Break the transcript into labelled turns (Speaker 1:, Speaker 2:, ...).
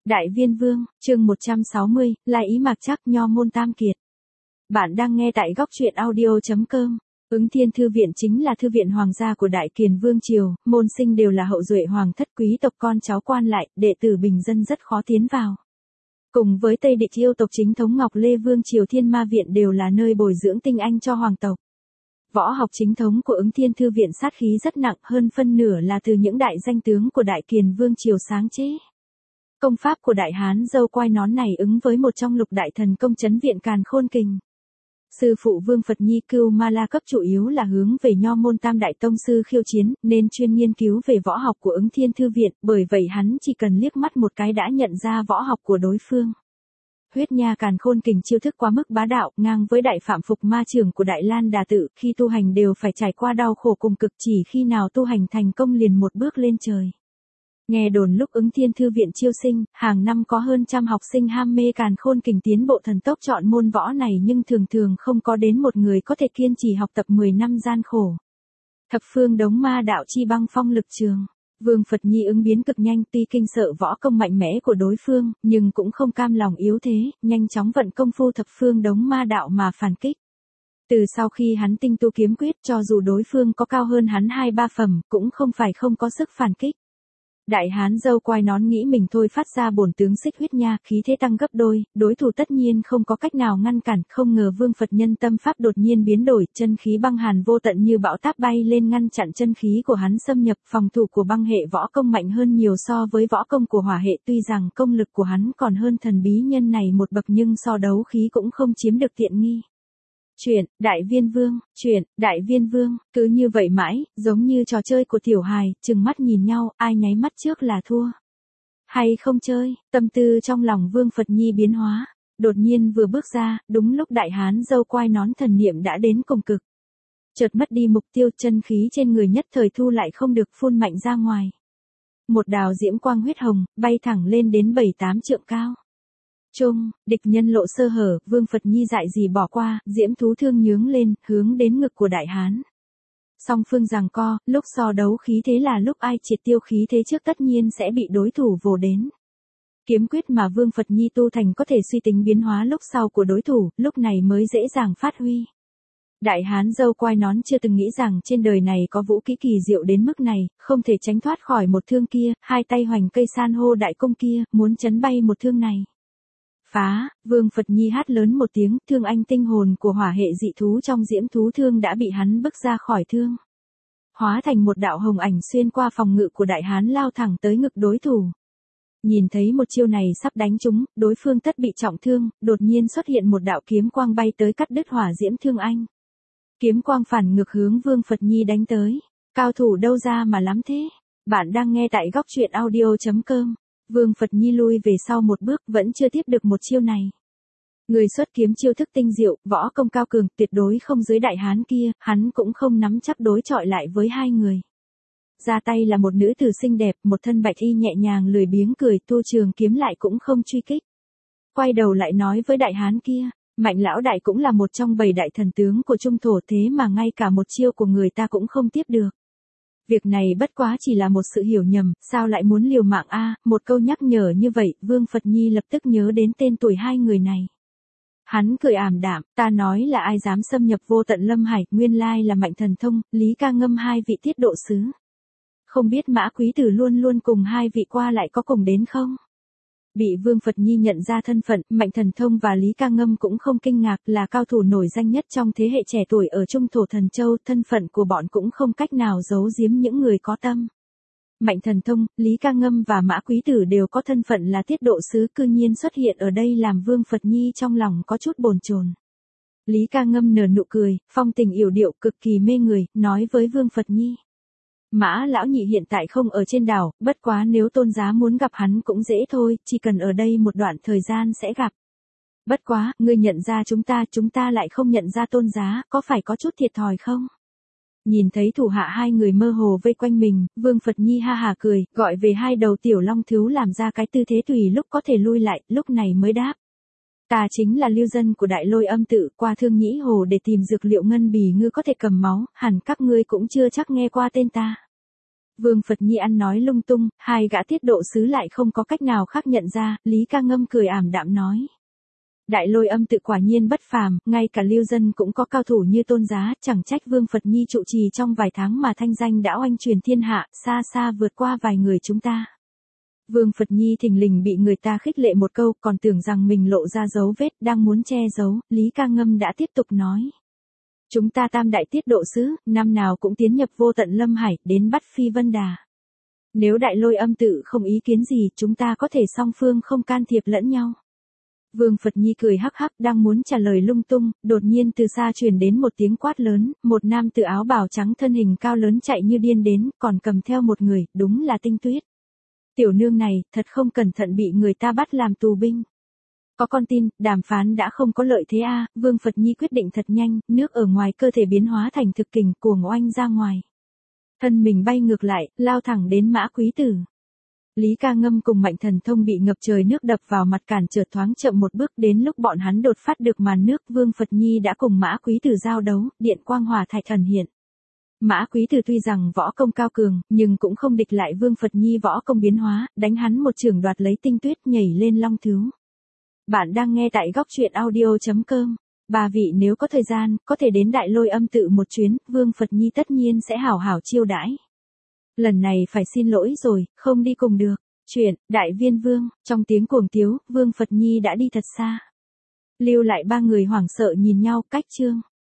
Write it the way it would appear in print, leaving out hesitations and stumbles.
Speaker 1: Đại Viên Vương, chương 160, Lai Ý Mạc Trắc Nho Môn Tam Kiệt. Bạn đang nghe tại góc truyện audio.com. Ứng Thiên Thư Viện chính là thư viện hoàng gia của Đại Kiền Vương Triều, môn sinh đều là hậu duệ hoàng thất quý tộc con cháu quan lại, đệ tử bình dân rất khó tiến vào. Cùng với Tây Địch yêu tộc chính thống Ngọc Lê Vương Triều Thiên Ma Viện đều là nơi bồi dưỡng tinh anh cho hoàng tộc. Võ học chính thống của Ứng Thiên Thư Viện sát khí rất nặng, hơn phân nửa là từ những đại danh tướng của Đại Kiền Vương Triều sáng chế. Công pháp của đại hán râu quai nón này ứng với một trong lục đại thần công trấn viện Càn Khôn Kình. Sư phụ Vương Phật Nhi Cưu Ma La Cấp chủ yếu là hướng về nho môn tam đại tông sư khiêu chiến, nên chuyên nghiên cứu về võ học của Ứng Thiên Thư Viện, bởi vậy hắn chỉ cần liếc mắt một cái đã nhận ra võ học của đối phương. Huyết Nha Càn Khôn Kình chiêu thức quá mức bá đạo, ngang với đại phạm phục ma trưởng của Đại Lan Đà Tự, khi tu hành đều phải trải qua đau khổ cùng cực, chỉ khi nào tu hành thành công liền một bước lên trời. Nghe đồn lúc Ứng Thiên Thư Viện chiêu sinh, hàng năm có hơn trăm học sinh ham mê Càn Khôn Kình tiến bộ thần tốc chọn môn võ này, nhưng thường không có đến một người có thể kiên trì học tập 10 năm gian khổ. Thập phương đống ma đạo chi băng phong lực trường. Vương Phật Nhi ứng biến cực nhanh, tuy kinh sợ võ công mạnh mẽ của đối phương, nhưng cũng không cam lòng yếu thế, nhanh chóng vận công phu thập phương đống ma đạo mà phản kích. Từ sau khi hắn tinh tu kiếm quyết, cho dù đối phương có cao hơn hắn 2-3 phẩm, cũng không phải không có sức phản kích. Đại hán râu quai nón nghĩ mình thôi phát ra bổn tướng xích huyết nha, khí thế tăng gấp đôi, đối thủ tất nhiên không có cách nào ngăn cản, không ngờ Vương Phật nhân tâm pháp đột nhiên biến đổi, chân khí băng hàn vô tận như bão táp bay lên ngăn chặn chân khí của hắn xâm nhập. Phòng thủ của băng hệ võ công mạnh hơn nhiều so với võ công của hỏa hệ, tuy rằng công lực của hắn còn hơn thần bí nhân này một bậc nhưng so đấu khí cũng không chiếm được tiện nghi. Chuyện, Đại Viên Vương, chuyện, Đại Viên Vương, cứ như vậy mãi, giống như trò chơi của tiểu hài, chừng mắt nhìn nhau, ai nháy mắt trước là thua. Hay không chơi, tâm tư trong lòng Vương Phật Nhi biến hóa, đột nhiên vừa bước ra, đúng lúc đại hán râu quai nón thần niệm đã đến cùng cực. Chợt mất đi mục tiêu, chân khí trên người nhất thời thu lại không được, phun mạnh ra ngoài. Một đạo diễm quang huyết hồng, bay thẳng lên đến 7-8 trượng cao. Địch nhân lộ sơ hở, Vương Phật Nhi dại gì bỏ qua, diễm thú thương nhướng lên, hướng đến ngực của đại hán. Song phương giằng co, lúc so đấu khí thế là lúc ai triệt tiêu khí thế trước tất nhiên sẽ bị đối thủ vồ đến. Kiếm quyết mà Vương Phật Nhi tu thành có thể suy tính biến hóa lúc sau của đối thủ, lúc này mới dễ dàng phát huy. Đại hán râu quai nón chưa từng nghĩ rằng trên đời này có vũ kỹ kỳ diệu đến mức này, không thể tránh thoát khỏi một thương kia, hai tay hoành cây san hô đại công kia, muốn chấn bay một thương này. Phá, Vương Phật Nhi hát lớn một tiếng, thương anh tinh hồn của hỏa hệ dị thú trong diễm thú thương đã bị hắn bức ra khỏi thương. Hóa thành một đạo hồng ảnh xuyên qua phòng ngự của đại hán lao thẳng tới ngực đối thủ. Nhìn thấy một chiêu này sắp đánh trúng, đối phương tất bị trọng thương, đột nhiên xuất hiện một đạo kiếm quang bay tới cắt đứt hỏa diễm thương anh. Kiếm quang phản ngược hướng Vương Phật Nhi đánh tới. Cao thủ đâu ra mà lắm thế? Bạn đang nghe tại góc truyện audio.com. Vương Phật Nhi lui về sau một bước, vẫn chưa tiếp được một chiêu này. Người xuất kiếm chiêu thức tinh diệu, võ công cao cường, tuyệt đối không dưới đại hán kia, hắn cũng không nắm chắc đối chọi lại với hai người. Ra tay là một nữ tử xinh đẹp, một thân bạch y nhẹ nhàng lười biếng cười, tu trường kiếm lại cũng không truy kích. Quay đầu lại nói với đại hán kia, Mạnh lão đại cũng là một trong 7 đại thần tướng của Trung Thổ, thế mà ngay cả một chiêu của người ta cũng không tiếp được. Việc này bất quá chỉ là một sự hiểu nhầm, sao lại muốn liều mạng a? Một câu nhắc nhở như vậy, Vương Phật Nhi lập tức nhớ đến tên tuổi hai người này. Hắn cười ảm đạm, ta nói là ai dám xâm nhập vô tận lâm hải, nguyên lai là Mạnh Thần Thông, Lý Ca Ngâm hai vị tiết độ sứ. Không biết Mã Quý Tử luôn luôn cùng hai vị qua lại có cùng đến không? Bị Vương Phật Nhi nhận ra thân phận, Mạnh Thần Thông và Lý Ca Ngâm cũng không kinh ngạc, là cao thủ nổi danh nhất trong thế hệ trẻ tuổi ở Trung Thổ Thần Châu, thân phận của bọn cũng không cách nào giấu giếm những người có tâm. Mạnh Thần Thông, Lý Ca Ngâm và Mã Quý Tử đều có thân phận là tiết độ sứ, cư nhiên xuất hiện ở đây làm Vương Phật Nhi trong lòng có chút bồn chồn. Lý Ca Ngâm nở nụ cười, phong tình yểu điệu cực kỳ mê người, nói với Vương Phật Nhi. Mã lão nhị hiện tại không ở trên đảo, bất quá nếu tôn giá muốn gặp hắn cũng dễ thôi, chỉ cần ở đây một đoạn thời gian sẽ gặp. Bất quá, ngươi nhận ra chúng ta lại không nhận ra tôn giá, có phải có chút thiệt thòi không? Nhìn thấy thủ hạ hai người mơ hồ vây quanh mình, Vương Phật Nhi ha hà cười, gọi về hai đầu tiểu long thứu làm ra cái tư thế tùy lúc có thể lui lại, lúc này mới đáp. Ta chính là lưu dân của Đại Lôi Âm Tự, qua Thương Nhĩ Hồ để tìm dược liệu ngân bì ngư có thể cầm máu, hẳn các ngươi cũng chưa chắc nghe qua tên ta. Vương Phật Nhi ăn nói lung tung, hai gã tiết độ sứ lại không có cách nào khác nhận ra, Lý Ca Ngâm cười ảm đạm nói. Đại Lôi Âm tự quả nhiên bất phàm, ngay cả lưu dân cũng có cao thủ như Tôn Giá, chẳng trách Vương Phật Nhi trụ trì trong vài tháng mà thanh danh đã oanh truyền thiên hạ, xa xa vượt qua vài người chúng ta. Vương Phật Nhi thình lình bị người ta khích lệ một câu, còn tưởng rằng mình lộ ra dấu vết, đang muốn che giấu, Lý Ca Ngâm đã tiếp tục nói. Chúng ta tam đại tiết độ sứ, năm nào cũng tiến nhập vô tận Lâm Hải, đến bắt Phi Vân Đà. Nếu Đại Lôi Âm tự không ý kiến gì, chúng ta có thể song phương không can thiệp lẫn nhau. Vương Phật Nhi cười hắc hắc đang muốn trả lời lung tung, đột nhiên từ xa truyền đến một tiếng quát lớn, một nam tử áo bào trắng thân hình cao lớn chạy như điên đến, còn cầm theo một người, đúng là Tinh Tuyết. Tiểu nương này, thật không cẩn thận bị người ta bắt làm tù binh. Có con tin, đàm phán đã không có lợi thế a. Vương Phật Nhi quyết định thật nhanh, nước ở ngoài cơ thể biến hóa thành thực kình cuồng oanh ra ngoài. Thân mình bay ngược lại, lao thẳng đến Mã Quý Tử. Lý Ca Ngâm cùng Mạnh Thần Thông bị ngập trời nước đập vào mặt cản trở thoáng chậm một bước, đến lúc bọn hắn đột phát được màn nước, Vương Phật Nhi đã cùng Mã Quý Tử giao đấu, điện quang hỏa thạch thần hiện. Mã Quý Tử tuy rằng võ công cao cường, nhưng cũng không địch lại Vương Phật Nhi võ công biến hóa, đánh hắn một chưởng đoạt lấy Tinh Tuyết nhảy lên long thứu. Bạn đang nghe tại góc truyện audio.com. Bà vị nếu có thời gian, có thể đến Đại Lôi Âm tự một chuyến, Vương Phật Nhi tất nhiên sẽ hảo hảo chiêu đãi. Lần này phải xin lỗi rồi, không đi cùng được. Chuyện, Đại Viên Vương, trong tiếng cuồng tiếu, Vương Phật Nhi đã đi thật xa. Lưu lại ba người hoảng sợ nhìn nhau, cách chương.